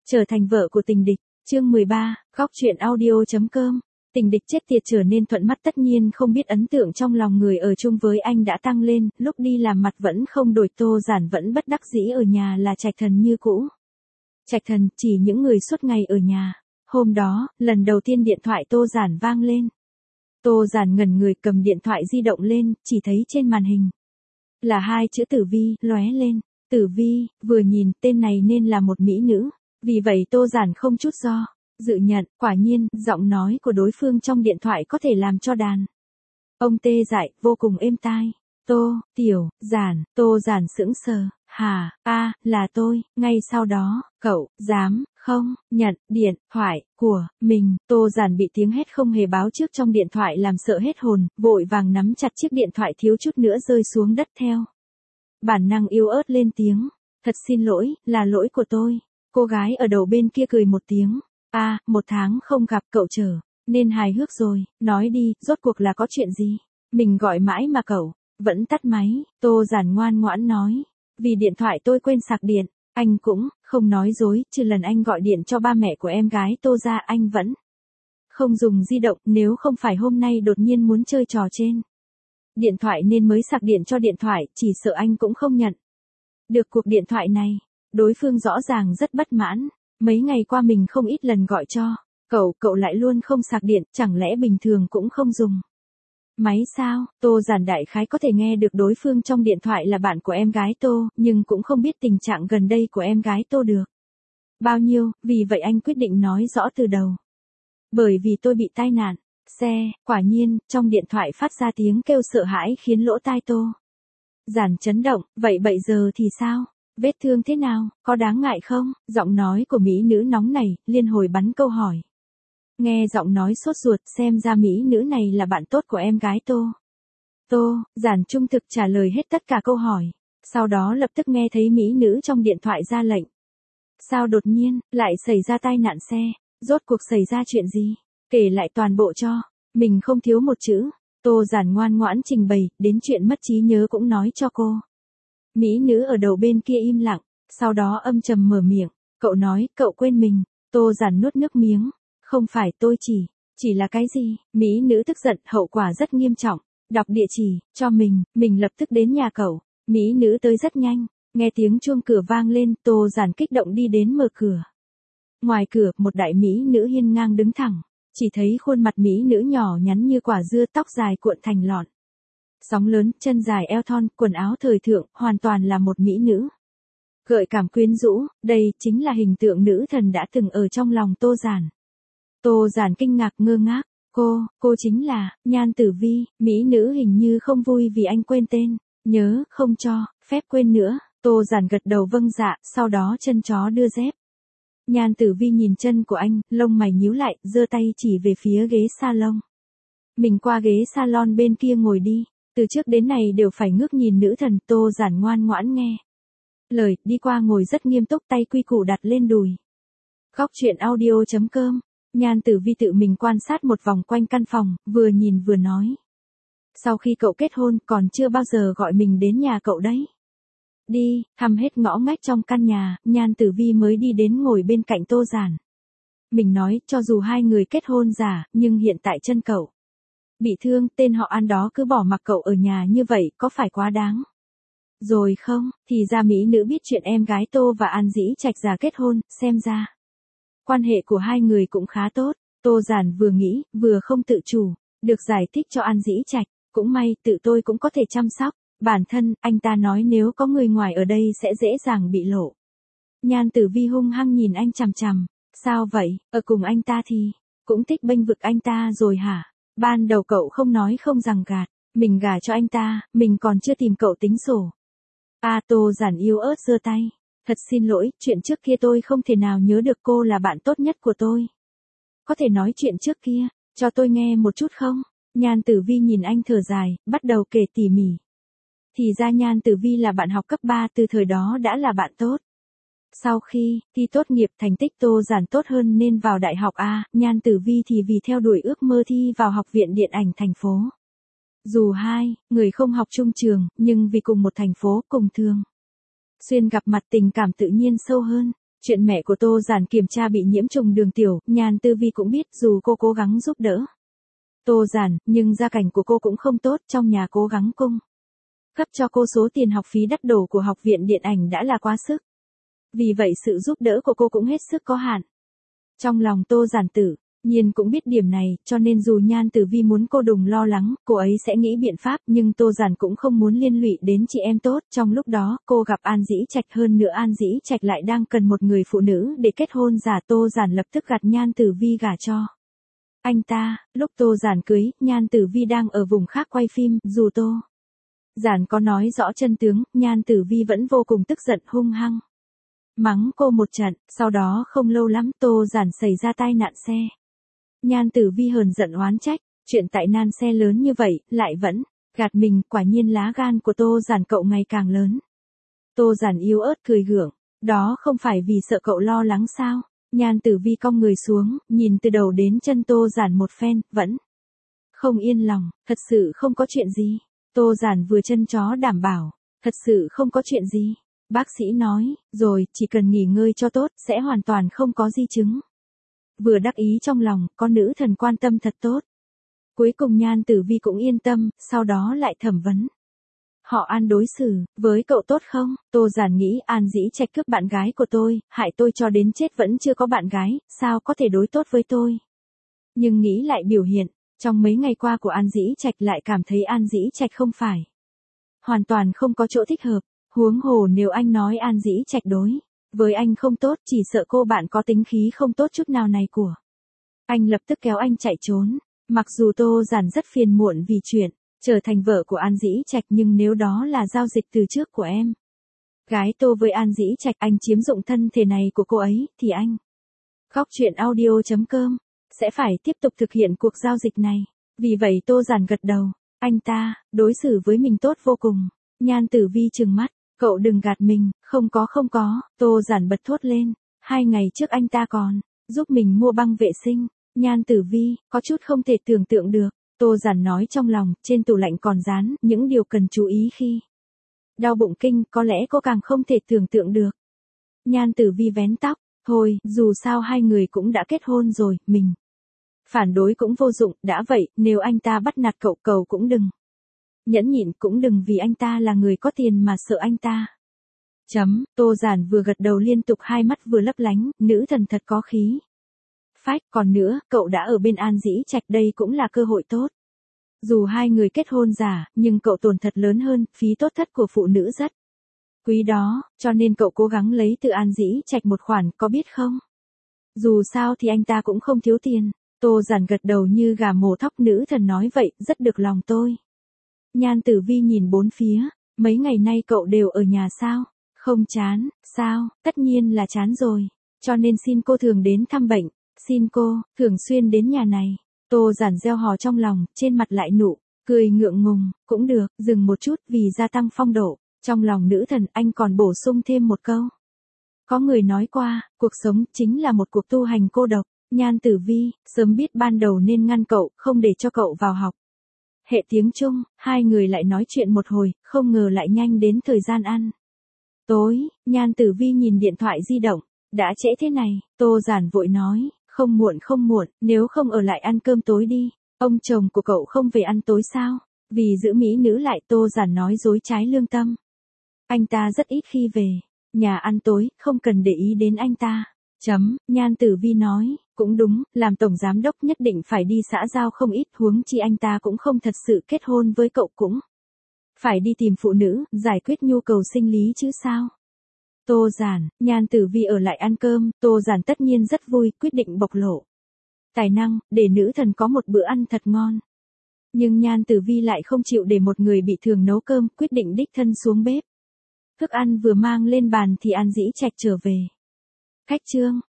Trở thành vợ của tình địch, chương 13, góc truyện audio.com. Tình địch chết tiệt trở nên thuận mắt, tất nhiên không biết ấn tượng trong lòng người ở chung với anh đã tăng lên, lúc đi làm mặt vẫn không đổi, Tô Giản vẫn bất đắc dĩ ở nhà là Trạch Thần như cũ. Trạch Thần chỉ những người suốt ngày ở nhà. Hôm đó, lần đầu tiên điện thoại Tô Giản vang lên. Tô Giản ngẩn người cầm điện thoại di động lên, chỉ thấy trên màn hình là hai chữ Tử Vi lóe lên. Tử Vi, vừa nhìn tên này nên là một mỹ nữ. Vì vậy Tô Giản không chút do dự nhận, quả nhiên, giọng nói của đối phương trong điện thoại có thể làm cho đàn ông tê dại, vô cùng êm tai. Tiểu Giản, Tô Giản sững sờ, hả, là tôi, ngay sau đó, cậu, dám, không, nhận, điện thoại của mình. Tô Giản bị tiếng hét không hề báo trước trong điện thoại làm sợ hết hồn, vội vàng nắm chặt chiếc điện thoại thiếu chút nữa rơi xuống đất theo. Bản năng yếu ớt lên tiếng, thật xin lỗi, là lỗi của tôi. Cô gái ở đầu bên kia cười một tiếng. 1 tháng không gặp cậu trở nên hài hước rồi, nói đi, rốt cuộc là có chuyện gì? Mình gọi mãi mà cậu vẫn tắt máy. Tô Giản ngoan ngoãn nói, vì điện thoại tôi quên sạc điện. Anh cũng không nói dối, trừ lần anh gọi điện cho ba mẹ của em gái Tô ra anh vẫn không dùng di động, nếu không phải hôm nay đột nhiên muốn chơi trò trên điện thoại nên mới sạc điện cho điện thoại, chỉ sợ anh cũng không nhận được cuộc điện thoại này. Đối phương rõ ràng rất bất mãn, mấy ngày qua mình không ít lần gọi cho cậu lại luôn không sạc điện, chẳng lẽ bình thường cũng không dùng máy sao? Tô Giản đại khái có thể nghe được đối phương trong điện thoại là bạn của em gái Tô, nhưng cũng không biết tình trạng gần đây của em gái Tô được bao nhiêu, vì vậy anh quyết định nói rõ từ đầu. Bởi vì tôi bị tai nạn xe. Quả nhiên, trong điện thoại phát ra tiếng kêu sợ hãi khiến lỗ tai Tô Giản chấn động. Vậy bây giờ thì sao? Vết thương thế nào, có đáng ngại không? Giọng nói của mỹ nữ nóng này, liên hồi bắn câu hỏi. Nghe giọng nói sốt ruột, xem ra mỹ nữ này là bạn tốt của em gái Tô Giản trung thực trả lời hết tất cả câu hỏi. Sau đó lập tức nghe thấy mỹ nữ trong điện thoại ra lệnh. Sao đột nhiên, lại xảy ra tai nạn xe? Rốt cuộc xảy ra chuyện gì? Kể lại toàn bộ cho. Mình không thiếu một chữ. Tô Giản ngoan ngoãn trình bày, đến chuyện mất trí nhớ cũng nói cho cô. Mỹ nữ ở đầu bên kia im lặng, sau đó âm trầm mở miệng. Cậu nói, cậu quên mình. Tô Giản nuốt nước miếng. Không phải, tôi chỉ là cái gì? Mỹ nữ tức giận, hậu quả rất nghiêm trọng. Đọc địa chỉ, cho mình lập tức đến nhà cậu. Mỹ nữ tới rất nhanh, nghe tiếng chuông cửa vang lên, Tô Giản kích động đi đến mở cửa. Ngoài cửa, một đại mỹ nữ hiên ngang đứng thẳng, chỉ thấy khuôn mặt mỹ nữ nhỏ nhắn như quả dưa, tóc dài cuộn thành lọn. Sóng lớn, chân dài eo thon, quần áo thời thượng, hoàn toàn là một mỹ nữ. Gợi cảm quyến rũ, đây chính là hình tượng nữ thần đã từng ở trong lòng Tô Giản. Tô Giản kinh ngạc ngơ ngác, cô chính là Nhan Tử Vi. Mỹ nữ hình như không vui vì anh quên tên, nhớ không cho phép quên nữa. Tô Giản gật đầu vâng dạ, sau đó chân chó đưa dép. Nhan Tử Vi nhìn chân của anh, lông mày nhíu lại, giơ tay chỉ về phía ghế salon. Mình qua ghế salon bên kia ngồi đi. Từ trước đến nay đều phải ngước nhìn nữ thần. Tô Giản ngoan ngoãn nghe lời, đi qua ngồi rất nghiêm túc, tay quy củ đặt lên đùi. Góc truyện audio.com. Nhan Tử Vi tự mình quan sát một vòng quanh căn phòng, vừa nhìn vừa nói. Sau khi cậu kết hôn, còn chưa bao giờ gọi mình đến nhà cậu đấy. Đi, thăm hết ngõ ngách trong căn nhà, Nhan Tử Vi mới đi đến ngồi bên cạnh Tô Giản. Mình nói, cho dù hai người kết hôn giả, nhưng hiện tại chân cậu bị thương, tên họ An đó cứ bỏ mặc cậu ở nhà như vậy, có phải quá đáng rồi không? Thì ra mỹ nữ biết chuyện em gái Tô và An Dĩ Trạch già kết hôn, xem ra quan hệ của hai người cũng khá tốt. Tô Giản vừa nghĩ, vừa không tự chủ được giải thích cho An Dĩ Trạch. Cũng may, tự tôi cũng có thể chăm sóc bản thân. Anh ta nói nếu có người ngoài ở đây sẽ dễ dàng bị lộ. Nhan Tử Vi hung hăng nhìn anh chằm chằm. Sao vậy, ở cùng anh ta thì cũng thích bênh vực anh ta rồi hả? Ban đầu cậu không nói không rằng gạt, mình gả cho anh ta, mình còn chưa tìm cậu tính sổ. Tô Giản yếu ớt giơ tay. Thật xin lỗi, chuyện trước kia tôi không thể nào nhớ được, cô là bạn tốt nhất của tôi. Có thể nói chuyện trước kia cho tôi nghe một chút không? Nhan Tử Vi nhìn anh thở dài, bắt đầu kể tỉ mỉ. Thì ra Nhan Tử Vi là bạn học cấp 3, từ thời đó đã là bạn tốt. Sau khi thi tốt nghiệp, thành tích Tô Giản tốt hơn nên vào đại học Nhan Tử Vi thì vì theo đuổi ước mơ thi vào Học viện Điện ảnh thành phố. Dù hai người không học chung trường, nhưng vì cùng một thành phố, cùng thường xuyên gặp mặt, tình cảm tự nhiên sâu hơn. Chuyện mẹ của Tô Giản kiểm tra bị nhiễm trùng đường tiểu, Nhan Tư Vi cũng biết dù cô cố gắng giúp đỡ Tô Giản, nhưng gia cảnh của cô cũng không tốt, trong nhà cố gắng cung cấp cho cô số tiền học phí đắt đổ của học viện điện ảnh đã là quá sức. Vì vậy sự giúp đỡ của cô cũng hết sức có hạn. Trong lòng Tô Giản tự nhiên cũng biết điểm này, cho nên dù Nhan Tử Vi muốn cô đừng lo lắng, cô ấy sẽ nghĩ biện pháp, nhưng Tô Giản cũng không muốn liên lụy đến chị em tốt. Trong lúc đó, cô gặp An Dĩ Trạch, hơn nữa An Dĩ Trạch lại đang cần một người phụ nữ để kết hôn giả. Tô Giản lập tức gạt Nhan Tử Vi gả cho anh ta. Lúc Tô Giản cưới, Nhan Tử Vi đang ở vùng khác quay phim, dù Tô Giản có nói rõ chân tướng, Nhan Tử Vi vẫn vô cùng tức giận, hung hăng mắng cô một trận. Sau đó không lâu lắm Tô Giản xảy ra tai nạn xe. Nhan Tử Vi hờn giận oán trách, chuyện tại nan xe lớn như vậy, lại vẫn gạt mình, quả nhiên lá gan của Tô Giản cậu ngày càng lớn. Tô Giản yếu ớt cười gượng, đó không phải vì sợ cậu lo lắng sao? Nhan Tử Vi cong người xuống, nhìn từ đầu đến chân Tô Giản một phen, vẫn không yên lòng, thật sự không có chuyện gì. Tô Giản vừa chân chó đảm bảo, thật sự không có chuyện gì. Bác sĩ nói, rồi, chỉ cần nghỉ ngơi cho tốt, sẽ hoàn toàn không có di chứng. Vừa đắc ý trong lòng, có nữ thần quan tâm thật tốt. Cuối cùng Nhan Tử Vi cũng yên tâm, sau đó lại thẩm vấn. Họ An đối xử với cậu tốt không? Tô Giản nghĩ An Dĩ Trạch cướp bạn gái của tôi, hại tôi cho đến chết vẫn chưa có bạn gái, sao có thể đối tốt với tôi? Nhưng nghĩ lại biểu hiện, trong mấy ngày qua của An Dĩ Trạch lại cảm thấy An Dĩ Trạch không phải. Hoàn toàn không có chỗ thích hợp, huống hồ nếu anh nói An Dĩ Trạch đối với anh không tốt, chỉ sợ cô bạn có tính khí không tốt chút nào này của anh lập tức kéo anh chạy trốn. Mặc dù Tô Giản rất phiền muộn vì chuyện trở thành vợ của An Dĩ Trạch, nhưng nếu đó là giao dịch từ trước của em gái Tô với An Dĩ Trạch, anh chiếm dụng thân thể này của cô ấy, thì anh Khóc Chuyện Audio.com sẽ phải tiếp tục thực hiện cuộc giao dịch này. Vì vậy Tô Giản gật đầu, anh ta đối xử với mình tốt vô cùng. Nhan Tử Vi trừng mắt, cậu đừng gạt mình, không có, Tô Giản bật thốt lên, 2 ngày trước anh ta còn giúp mình mua băng vệ sinh. Nhan Tử Vi có chút không thể tưởng tượng được. Tô Giản nói trong lòng, trên tủ lạnh còn dán những điều cần chú ý khi đau bụng kinh, có lẽ cô càng không thể tưởng tượng được. Nhan Tử Vi vén tóc, thôi, dù sao hai người cũng đã kết hôn rồi, mình phản đối cũng vô dụng, đã vậy, nếu anh ta bắt nạt cậu cũng đừng nhẫn nhịn, cũng đừng vì anh ta là người có tiền mà sợ anh ta. Tô Giản vừa gật đầu liên tục, hai mắt vừa lấp lánh, nữ thần thật có khí phách. Còn nữa, cậu đã ở bên An Dĩ Trạch, đây cũng là cơ hội tốt. Dù hai người kết hôn giả, nhưng cậu tổn thật lớn hơn, phí tốt thất của phụ nữ rất quý đó, cho nên cậu cố gắng lấy từ An Dĩ Trạch một khoản, có biết không? Dù sao thì anh ta cũng không thiếu tiền. Tô Giản gật đầu như gà mổ thóc, nữ thần nói vậy, rất được lòng tôi. Nhan Tử Vi nhìn bốn phía, mấy ngày nay cậu đều ở nhà sao? Không chán, sao? Tất nhiên là chán rồi, cho nên xin cô thường đến thăm bệnh, xin cô thường xuyên đến nhà này. Tô Giản gieo hò trong lòng, trên mặt lại nụ cười ngượng ngùng, cũng được, dừng một chút vì gia tăng phong độ. Trong lòng nữ thần, anh còn bổ sung thêm một câu. Có người nói qua, cuộc sống chính là một cuộc tu hành cô độc. Nhan Tử Vi sớm biết ban đầu nên ngăn cậu, không để cho cậu vào học hệ tiếng Trung. Hai người lại nói chuyện một hồi, không ngờ lại nhanh đến thời gian ăn tối. Nhan Tử Vi nhìn điện thoại di động, đã trễ thế này. Tô Giản vội nói, không muộn, nếu không ở lại ăn cơm tối đi. Ông chồng của cậu không về ăn tối sao? Vì giữ mỹ nữ lại, Tô Giản nói dối trái lương tâm. Anh ta rất ít khi về nhà ăn tối, không cần để ý đến anh ta. Nhan Tử Vi nói, cũng đúng, làm tổng giám đốc nhất định phải đi xã giao không ít, huống chi anh ta cũng không thật sự kết hôn với cậu, cũng phải đi tìm phụ nữ, giải quyết nhu cầu sinh lý chứ sao. Tô Giản, Nhan Tử Vi ở lại ăn cơm, Tô Giản tất nhiên rất vui, quyết định bộc lộ tài năng, để nữ thần có một bữa ăn thật ngon. Nhưng Nhan Tử Vi lại không chịu để một người bị thường nấu cơm, quyết định đích thân xuống bếp. Thức ăn vừa mang lên bàn thì An Dĩ Trạch trở về. Khách trương,